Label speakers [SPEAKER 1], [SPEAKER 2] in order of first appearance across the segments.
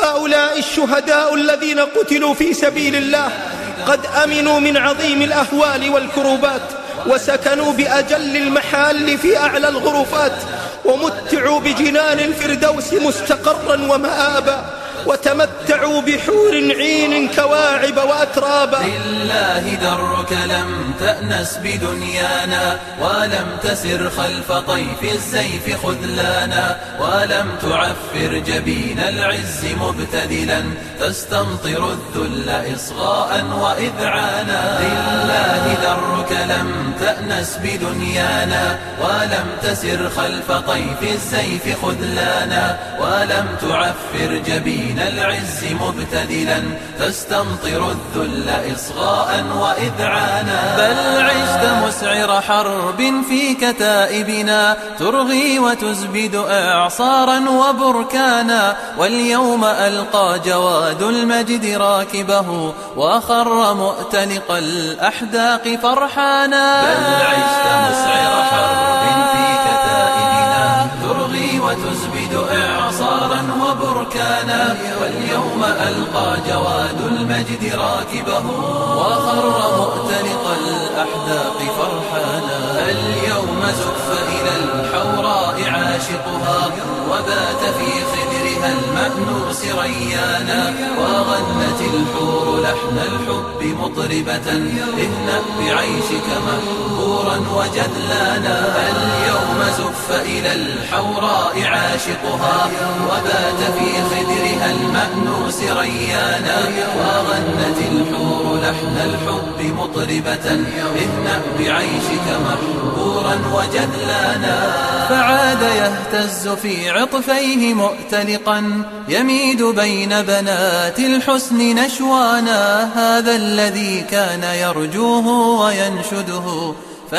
[SPEAKER 1] هؤلاء الشهداء الذين قتلوا في سبيل الله قد أمنوا من عظيم الأهوال والكروبات، وسكنوا بأجل المحال في أعلى الغرفات، ومتعوا بجنان الفردوس مستقرا ومآبا، وتمتعوا بحور عين كواعب وأترابا.
[SPEAKER 2] لله درك لم تأنس بدنيانا، ولم تسر خلف طيف السيف خذلانا، ولم تعفر جبين العز مبتدلا، تستمطر الذل إصغاء وإذعانا. لله درك لم تأنس بدنيانا، ولم تسر خلف طيف السيف خذلانا، ولم تعفر جبين العز مبتدلا، تستمطر الذل إصغاء وإذعانا. بل عشت مسعر حرب في كتائبنا، ترغي وتزبد إعصارا وبركانا، واليوم ألقى جواد المجد راكبه، وخر مؤتلق الأحداق فرحانا. بل عشت مسعر حرب في كتائبنا، ترغي وتزبد إعصارا وبركانا، واليوم ألقى جواد المجد راكبه، وخر مؤتلق الأحداق فرحانا. اليوم زف إلى الحوراء عاشقها، وبات في خدرها المأنوس ريانا، وغنت الحور لحن الحب مطربة، اهنأ بعيشك مهبورا وجدلانا. اليوم زف إلى الحوراء عاشقها، وبات في خدرها المأنوس ريانا، وغنت الحور لحن الحب مطربة، اهنأ بعيشك مهبورا وجدلانا. فعاد يهتز في عطفيه مؤتلقا، يميد بين بنات الحسن نشوانا، هذا الذي كان يرجوه وينشده،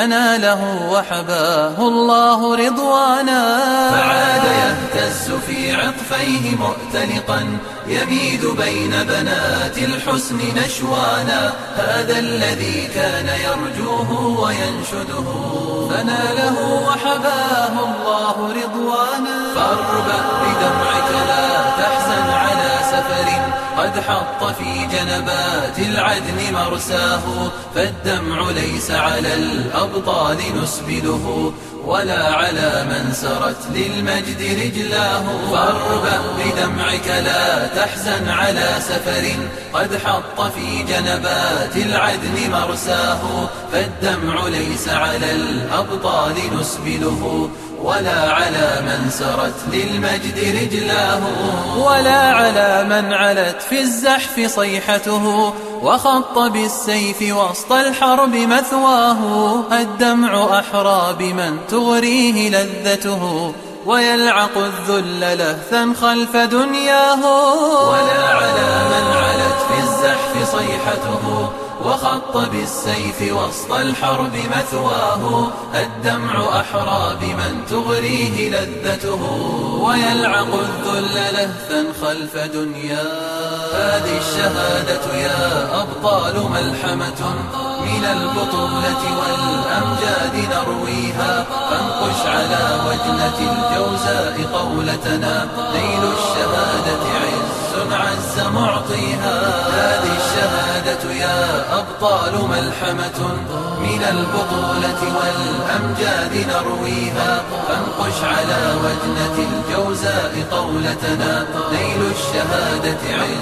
[SPEAKER 2] فناله وحباه الله رضوانا. فعاد يهتز في عطفيه مؤتلقا، يميد بين بنات الحسن نشوانا، هذا الذي كان يرجوه وينشده، فناله وحباه الله رضوانا. فاربأ بدمعك لا تحزن على سفر، قد حط في جنبات العدن مرساه، فالدمع ليس على الأبطال نسبله، ولا على من سرت للمجد رجلاه. فاربأ بدمعك لا تحزن على سفر، قد حط في جنبات العدن مرساه، فالدمع ليس على الأبطال نسبله، ولا على من سرت للمجد رجلاه، ولا على من علت في الزحف صيحته، وخط بالسيف وسط الحرب مثواه. الدمع أحرى بمن تغريه لذته، ويلعق الذل لهثا خلف دنياه. ولا على من علت في الزحف صيحته، وخط بالسيف وسط الحرب مثواه. الدمع أحرى بمن تغريه لذته، ويلعق الذل لهثا خلف دنياه. هذه الشهادة يا أبطال ملحمة، من البطولة والأمجاد نرويها، فانقش على وجنة الجوزاء قولتنا، نيل الشهادة عز معطيها. هذه الشهادة يا أبطال ملحمة، من البطولة والأمجاد نرويها، فانقش على وجنة الجوزاء قولتنا، نيل الشهادة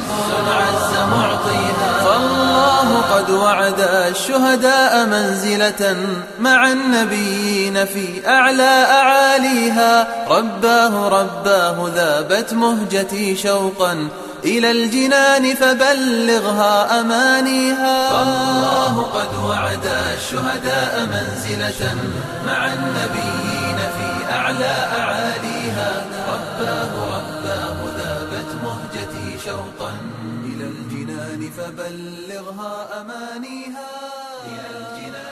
[SPEAKER 2] عز معطيها. فالله قد وعد الشهداء منزلة مع النبيين في أعلى أعاليها، رباه ذابت مهجتي شوقا إلى الجنان، فبلغها أمانيها. فالله قد وعد الشهداء منزلة مع النبيين في أعلى أعاليها، رباه ذابت مهجتي شوقا إلى الجنان، فبلغها أمانيها.